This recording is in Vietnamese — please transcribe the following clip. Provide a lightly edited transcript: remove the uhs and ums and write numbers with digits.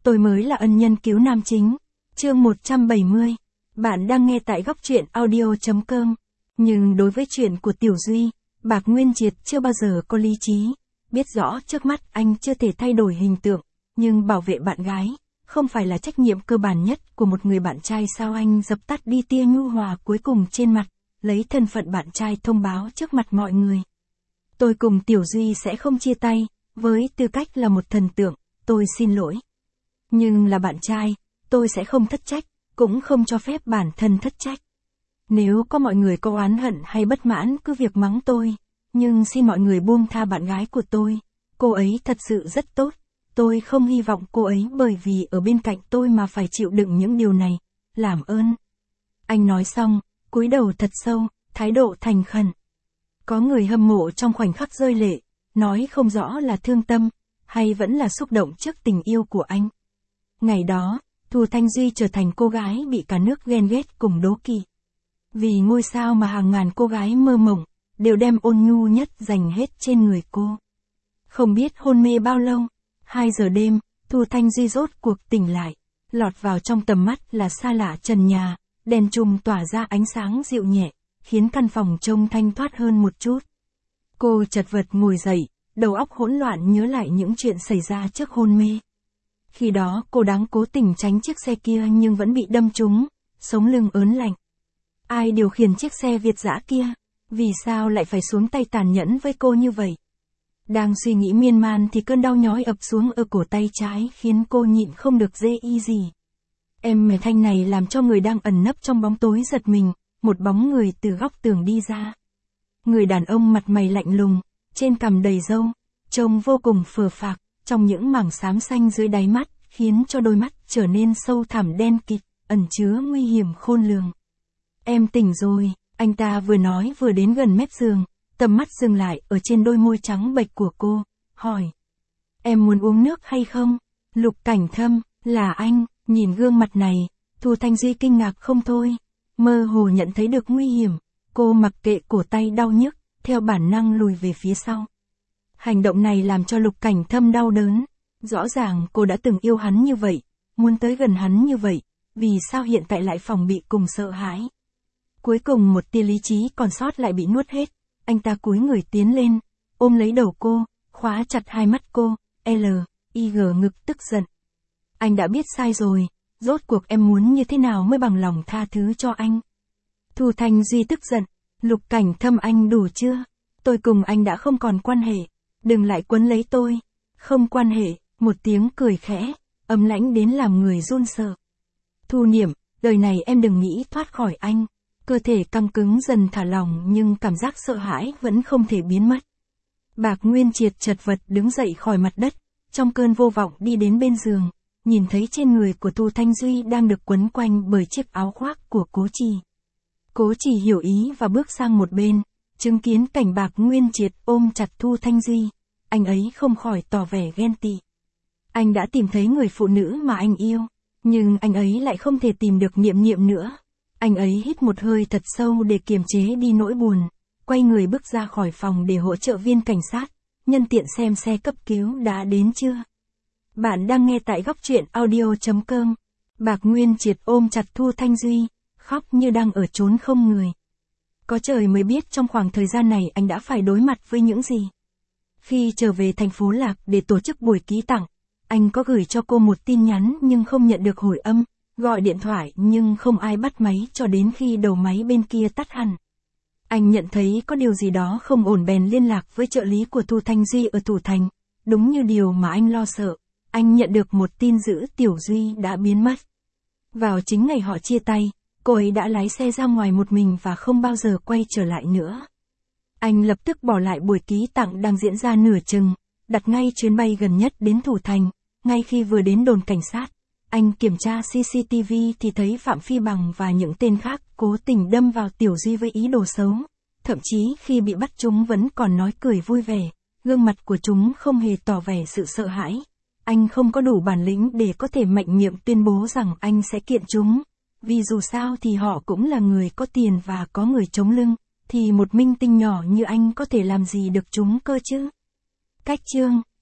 Tôi mới là ân nhân cứu nam chính. Chương 170. Bạn đang nghe tại góc truyện audio.com. Nhưng đối với chuyện của Tiểu Duy, Bạc Nguyên Triệt chưa bao giờ có lý trí. Biết rõ trước mắt anh chưa thể thay đổi hình tượng, nhưng bảo vệ bạn gái, không phải là trách nhiệm cơ bản nhất của một người bạn trai sao? Anh dập tắt đi tia nhu hòa cuối cùng trên mặt, lấy thân phận bạn trai thông báo trước mặt mọi người. Tôi cùng Tiểu Duy sẽ không chia tay, với tư cách là một thần tượng, tôi xin lỗi. Nhưng là bạn trai, tôi sẽ không thất trách, cũng không cho phép bản thân thất trách. Nếu có mọi người có oán hận hay bất mãn cứ việc mắng tôi, nhưng xin mọi người buông tha bạn gái của tôi. Cô ấy thật sự rất tốt, tôi không hy vọng cô ấy bởi vì ở bên cạnh tôi mà phải chịu đựng những điều này, làm ơn. Anh nói xong, cúi đầu thật sâu, thái độ thành khẩn. Có người hâm mộ trong khoảnh khắc rơi lệ, nói không rõ là thương tâm, hay vẫn là xúc động trước tình yêu của anh. Ngày đó, Thu Thanh Duy trở thành cô gái bị cả nước ghen ghét cùng đố kỵ. Vì ngôi sao mà hàng ngàn cô gái mơ mộng, đều đem ôn nhu nhất dành hết trên người cô. Không biết hôn mê bao lâu, 2 giờ đêm, Thu Thanh Duy rốt cuộc tỉnh lại, lọt vào trong tầm mắt là xa lạ trần nhà, đèn chùm tỏa ra ánh sáng dịu nhẹ, khiến căn phòng trông thanh thoát hơn một chút. Cô chật vật ngồi dậy, đầu óc hỗn loạn nhớ lại những chuyện xảy ra trước hôn mê. Khi đó cô đáng cố tình tránh chiếc xe kia nhưng vẫn bị đâm trúng, sống lưng ớn lạnh. Ai điều khiển chiếc xe Việt dã kia? Vì sao lại phải xuống tay tàn nhẫn với cô như vậy? Đang suy nghĩ miên man thì cơn đau nhói ập xuống ở cổ tay trái khiến cô nhịn không được dễ y gì. Em mẹ thanh này làm cho người đang ẩn nấp trong bóng tối giật mình, một bóng người từ góc tường đi ra. Người đàn ông mặt mày lạnh lùng, trên cằm đầy râu, trông vô cùng phờ phạc, trong những mảng xám xanh dưới đáy mắt, khiến cho đôi mắt trở nên sâu thẳm đen kịt, ẩn chứa nguy hiểm khôn lường. Em tỉnh rồi, anh ta vừa nói vừa đến gần mép giường, tầm mắt dừng lại ở trên đôi môi trắng bệch của cô, hỏi. Em muốn uống nước hay không? Lục Cảnh Thâm, là anh, nhìn gương mặt này, Thu Thanh Duy kinh ngạc không thôi, mơ hồ nhận thấy được nguy hiểm, cô mặc kệ cổ tay đau nhức, theo bản năng lùi về phía sau. Hành động này làm cho Lục Cảnh Thâm đau đớn, rõ ràng cô đã từng yêu hắn như vậy, muốn tới gần hắn như vậy, vì sao hiện tại lại phòng bị cùng sợ hãi. Cuối cùng một tia lý trí còn sót lại bị nuốt hết, anh ta cúi người tiến lên, ôm lấy đầu cô, khóa chặt hai mắt cô, L.I.G ngực tức giận. Anh đã biết sai rồi, rốt cuộc em muốn như thế nào mới bằng lòng tha thứ cho anh? Thu Thanh Duy tức giận, Lục Cảnh Thâm anh đủ chưa? Tôi cùng anh đã không còn quan hệ, đừng lại quấn lấy tôi. Không quan hệ, một tiếng cười khẽ, ấm lãnh đến làm người run sợ. Thu Niệm, đời này em đừng nghĩ thoát khỏi anh. Cơ thể căng cứng dần thả lỏng nhưng cảm giác sợ hãi vẫn không thể biến mất. Bạc Nguyên Triệt chật vật đứng dậy khỏi mặt đất, trong cơn vô vọng đi đến bên giường, nhìn thấy trên người của Thu Thanh Duy đang được quấn quanh bởi chiếc áo khoác của Cố Trì. Cố Trì hiểu ý và bước sang một bên, chứng kiến cảnh Bạc Nguyên Triệt ôm chặt Thu Thanh Duy, anh ấy không khỏi tỏ vẻ ghen tị. Anh đã tìm thấy người phụ nữ mà anh yêu, nhưng anh ấy lại không thể tìm được Niệm Niệm nữa. Anh ấy hít một hơi thật sâu để kiềm chế đi nỗi buồn, quay người bước ra khỏi phòng để hỗ trợ viên cảnh sát, nhân tiện xem xe cấp cứu đã đến chưa. Bạn đang nghe tại góc truyện audio.com. Bạc Nguyên Triệt ôm chặt Thu Thanh Duy, khóc như đang ở chốn không người. Có trời mới biết trong khoảng thời gian này anh đã phải đối mặt với những gì. Khi trở về thành phố Lạc để tổ chức buổi ký tặng, anh có gửi cho cô một tin nhắn nhưng không nhận được hồi âm. Gọi điện thoại nhưng không ai bắt máy cho đến khi đầu máy bên kia tắt hẳn. Anh nhận thấy có điều gì đó không ổn bèn liên lạc với trợ lý của Thu Thanh Duy ở Thủ Thành. Đúng như điều mà anh lo sợ, anh nhận được một tin dữ Tiểu Duy đã biến mất. Vào chính ngày họ chia tay, cô ấy đã lái xe ra ngoài một mình và không bao giờ quay trở lại nữa. Anh lập tức bỏ lại buổi ký tặng đang diễn ra nửa chừng, đặt ngay chuyến bay gần nhất đến Thủ Thành. Ngay khi vừa đến đồn cảnh sát, anh kiểm tra CCTV thì thấy Phạm Phi Bằng và những tên khác cố tình đâm vào Tiểu Duy với ý đồ xấu. Thậm chí khi bị bắt chúng vẫn còn nói cười vui vẻ, gương mặt của chúng không hề tỏ vẻ sự sợ hãi. Anh không có đủ bản lĩnh để có thể mạnh miệng tuyên bố rằng anh sẽ kiện chúng. Vì dù sao thì họ cũng là người có tiền và có người chống lưng, thì một minh tinh nhỏ như anh có thể làm gì được chúng cơ chứ? Cách chương